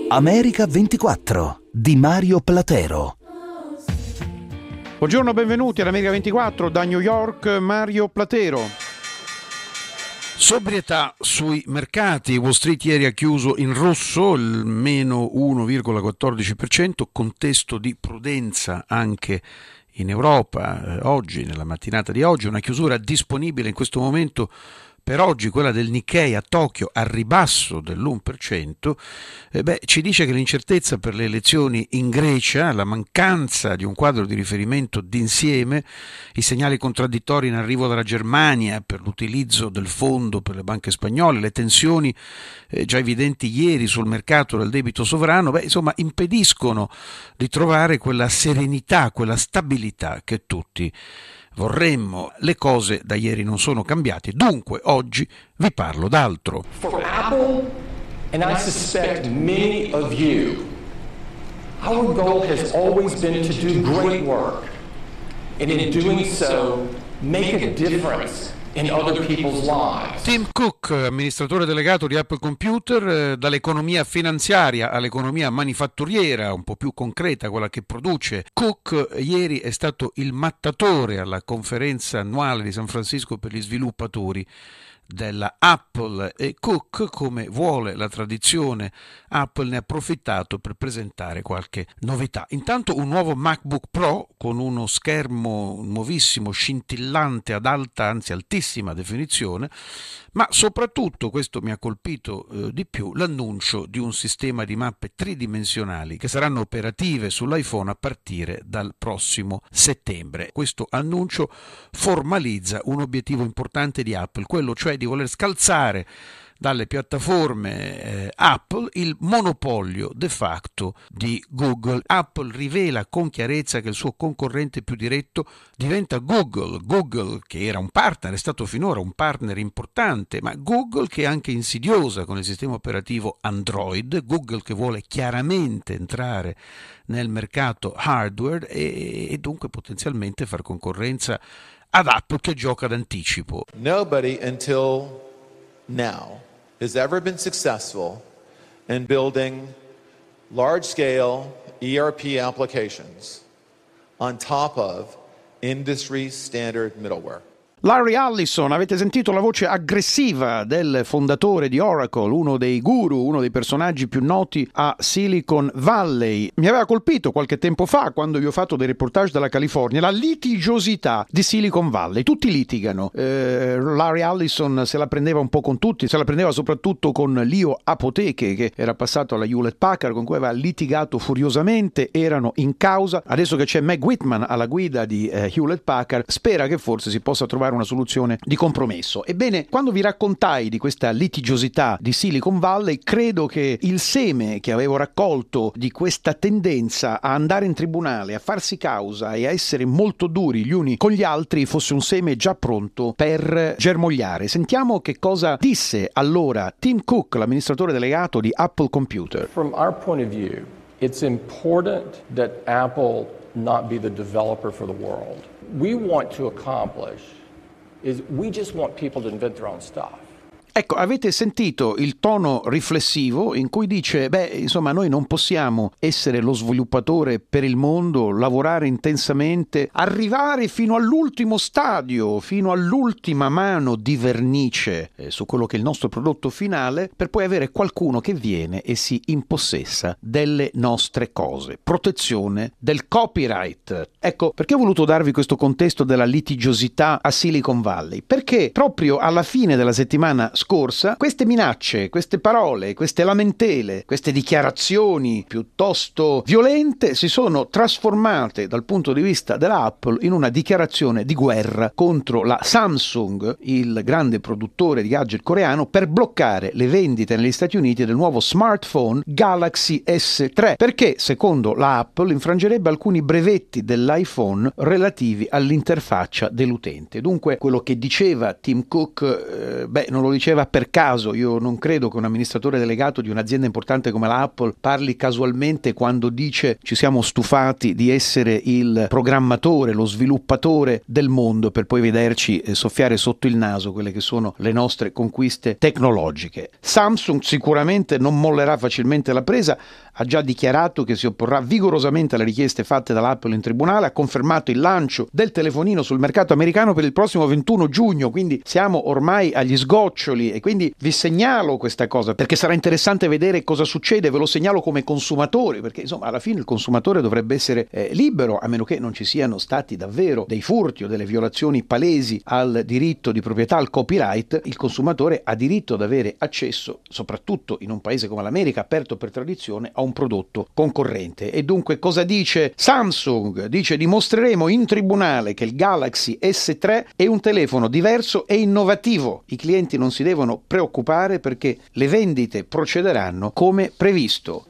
America 24 di Mario Platero. Buongiorno, benvenuti all'America 24 da New York, Mario Platero. Sobrietà sui mercati. Wall Street ieri ha chiuso in rosso, il meno 1,14%, contesto di prudenza anche in Europa. Oggi, nella mattinata di oggi, una chiusura disponibile in questo momento per oggi, quella del Nikkei a Tokyo, a ribasso dell'1%, ci dice che l'incertezza per le elezioni in Grecia, la mancanza di un quadro di riferimento d'insieme, i segnali contraddittori in arrivo dalla Germania per l'utilizzo del fondo per le banche spagnole, le tensioni già evidenti ieri sul mercato del debito sovrano, impediscono di trovare quella serenità, quella stabilità che tutti vorremmo. Le cose da ieri non sono cambiate, dunque oggi vi parlo d'altro. For Apple, and I suspect many of you, our goal has always been to do great work, and in doing so, make a difference in other people's lives. Tim Cook, amministratore delegato di Apple Computer, dall'economia finanziaria all'economia manifatturiera, un po' più concreta, quella che produce. Cook ieri è stato il mattatore alla conferenza annuale di San Francisco per gli sviluppatori della Apple, e Cook, come vuole la tradizione Apple, ne ha approfittato per presentare qualche novità. Intanto un nuovo MacBook Pro con uno schermo nuovissimo, scintillante, ad alta, anzi altissima definizione, ma soprattutto, questo mi ha colpito di più, l'annuncio di un sistema di mappe tridimensionali che saranno operative sull'iPhone a partire dal prossimo settembre. Questo annuncio formalizza un obiettivo importante di Apple, quello cioè di voler scalzare dalle piattaforme Apple il monopolio de facto di Google. Apple rivela con chiarezza che il suo concorrente più diretto diventa Google. Google, che era un partner, è stato finora un partner importante, ma Google che è anche insidiosa con il sistema operativo Android, Google che vuole chiaramente entrare nel mercato hardware e dunque potenzialmente far concorrenza ad Apple che gioca d'anticipo. Nobody until now has ever been successful in building large-scale ERP applications on top of industry-standard middleware. Larry Ellison, avete sentito la voce aggressiva del fondatore di Oracle, uno dei guru, uno dei personaggi più noti a Silicon Valley. Mi aveva colpito qualche tempo fa, quando vi ho fatto dei reportage dalla California, la litigiosità di Silicon Valley. Tutti litigano. Larry Ellison se la prendeva un po' con tutti, se la prendeva soprattutto con Leo Apoteche, che era passato alla Hewlett Packard, con cui aveva litigato furiosamente, erano in causa. Adesso che c'è Meg Whitman alla guida di Hewlett Packard, spera che forse si possa trovare una soluzione di compromesso. Ebbene, quando vi raccontai di questa litigiosità di Silicon Valley, credo che il seme che avevo raccolto di questa tendenza a andare in tribunale, a farsi causa e a essere molto duri gli uni con gli altri fosse un seme già pronto per germogliare. Sentiamo che cosa disse allora Tim Cook, l'amministratore delegato di Apple Computer. From our point of view, it's important that Apple not be the developer for the world. We want to accomplish is we just want people to invent their own stuff. Ecco, avete sentito il tono riflessivo in cui dice, noi non possiamo essere lo sviluppatore per il mondo, lavorare intensamente, arrivare fino all'ultimo stadio, fino all'ultima mano di vernice su quello che è il nostro prodotto finale, per poi avere qualcuno che viene e si impossessa delle nostre cose. Protezione del copyright. Ecco, perché ho voluto darvi questo contesto della litigiosità a Silicon Valley? Perché proprio alla fine della settimana scorsa queste minacce, queste parole, queste lamentele, queste dichiarazioni piuttosto violente si sono trasformate dal punto di vista dell'Apple in una dichiarazione di guerra contro la Samsung, il grande produttore di gadget coreano, per bloccare le vendite negli Stati Uniti del nuovo smartphone Galaxy S3, perché secondo la Apple infrangerebbe alcuni brevetti dell'iPhone relativi all'interfaccia dell'utente. Dunque quello che diceva Tim Cook non lo diceva succedeva per caso. Io non credo che un amministratore delegato di un'azienda importante come la Apple parli casualmente quando dice ci siamo stufati di essere il programmatore, lo sviluppatore del mondo, per poi vederci soffiare sotto il naso quelle che sono le nostre conquiste tecnologiche. Samsung sicuramente non mollerà facilmente la presa, ha già dichiarato che si opporrà vigorosamente alle richieste fatte dall'Apple in tribunale, ha confermato il lancio del telefonino sul mercato americano per il prossimo 21 giugno, quindi siamo ormai agli sgoccioli e quindi vi segnalo questa cosa perché sarà interessante vedere cosa succede, ve lo segnalo come consumatori, perché insomma alla fine il consumatore dovrebbe essere libero, a meno che non ci siano stati davvero dei furti o delle violazioni palesi al diritto di proprietà, al copyright. Il consumatore ha diritto ad avere accesso, soprattutto in un paese come l'America, aperto per tradizione, a un prodotto concorrente. E dunque cosa dice Samsung? Dice: dimostreremo in tribunale che il Galaxy S3 è un telefono diverso e innovativo. I clienti non si devono preoccupare perché le vendite procederanno come previsto.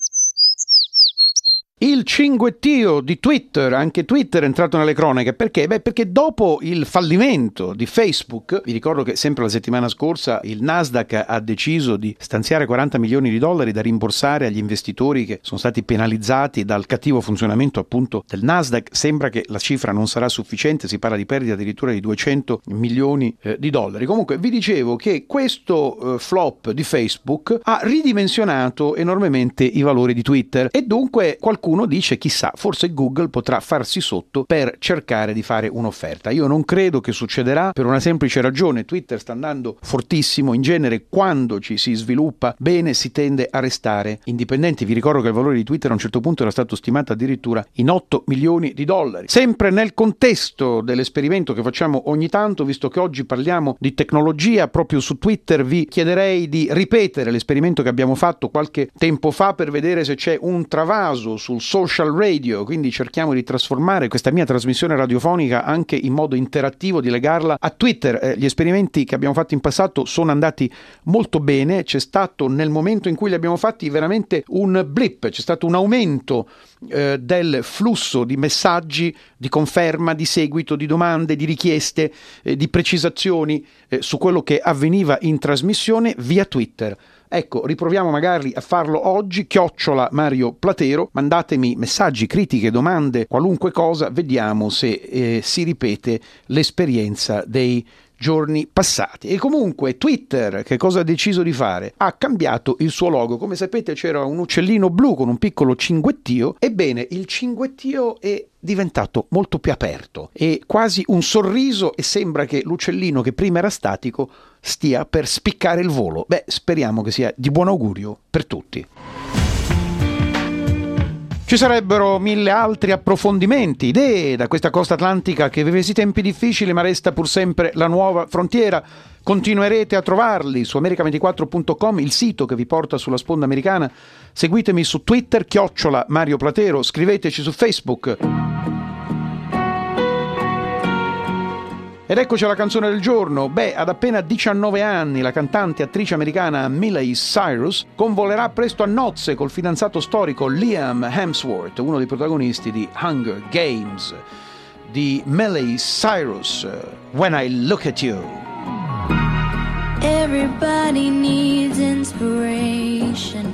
Il cinguettio di Twitter, anche Twitter è entrato nelle cronache, perché? Perché dopo il fallimento di Facebook, vi ricordo che sempre la settimana scorsa il Nasdaq ha deciso di stanziare $40 milioni da rimborsare agli investitori che sono stati penalizzati dal cattivo funzionamento appunto del Nasdaq. Sembra che la cifra non sarà sufficiente, si parla di perdita addirittura di $200 milioni. Comunque vi dicevo che questo flop di Facebook ha ridimensionato enormemente i valori di Twitter e dunque qualcuno dice chissà, forse Google potrà farsi sotto per cercare di fare un'offerta. Io non credo che succederà per una semplice ragione: Twitter sta andando fortissimo, in genere quando ci si sviluppa bene si tende a restare indipendenti. Vi ricordo che il valore di Twitter a un certo punto era stato stimato addirittura in $8 milioni. Sempre nel contesto dell'esperimento che facciamo ogni tanto, visto che oggi parliamo di tecnologia, proprio su Twitter vi chiederei di ripetere l'esperimento che abbiamo fatto qualche tempo fa per vedere se c'è un travaso sul social radio, quindi cerchiamo di trasformare questa mia trasmissione radiofonica anche in modo interattivo, di legarla a Twitter. Gli esperimenti che abbiamo fatto in passato sono andati molto bene, c'è stato nel momento in cui li abbiamo fatti veramente un blip, c'è stato un aumento del flusso di messaggi, di conferma, di seguito, di domande, di richieste, di precisazioni su quello che avveniva in trasmissione via Twitter. Ecco, riproviamo magari a farlo oggi, @Mario Platero, mandatemi messaggi, critiche, domande, qualunque cosa, vediamo se si ripete l'esperienza dei giorni passati. E comunque Twitter che cosa ha deciso di fare? Ha cambiato il suo logo. Come sapete c'era un uccellino blu con un piccolo cinguettio. Ebbene, il cinguettio è diventato molto più aperto, è quasi un sorriso e sembra che l'uccellino che prima era statico stia per spiccare il volo. Speriamo che sia di buon augurio per tutti. Ci sarebbero 1000 altri approfondimenti, idee da questa costa atlantica che vive sì tempi difficili ma resta pur sempre la nuova frontiera. Continuerete a trovarli su america24.com, il sito che vi porta sulla sponda americana. Seguitemi su Twitter, @Mario Platero, scriveteci su Facebook. Ed eccoci alla canzone del giorno. Ad appena 19 anni la cantante e attrice americana Miley Cyrus convolerà presto a nozze col fidanzato storico Liam Hemsworth, uno dei protagonisti di Hunger Games. Di Miley Cyrus, When I Look at You. Everybody needs inspiration.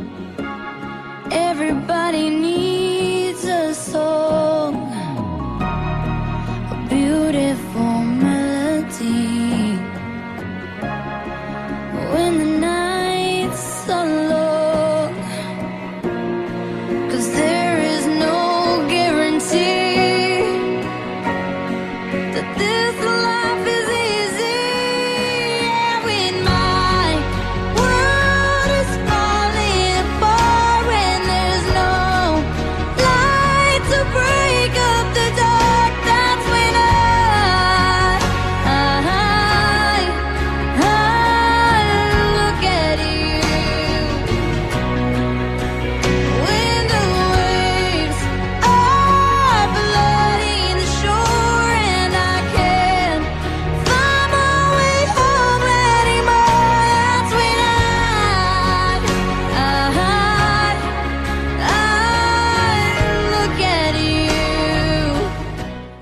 Everybody needs a song, a beautiful melody. When the nights are long, 'cause there is no guarantee that this life is easy. Yeah, when my world is falling apart, when there's no light to break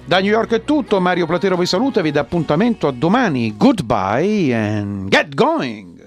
Da New York è tutto, Mario Platero vi saluta e vi dà appuntamento a domani. Goodbye and get going!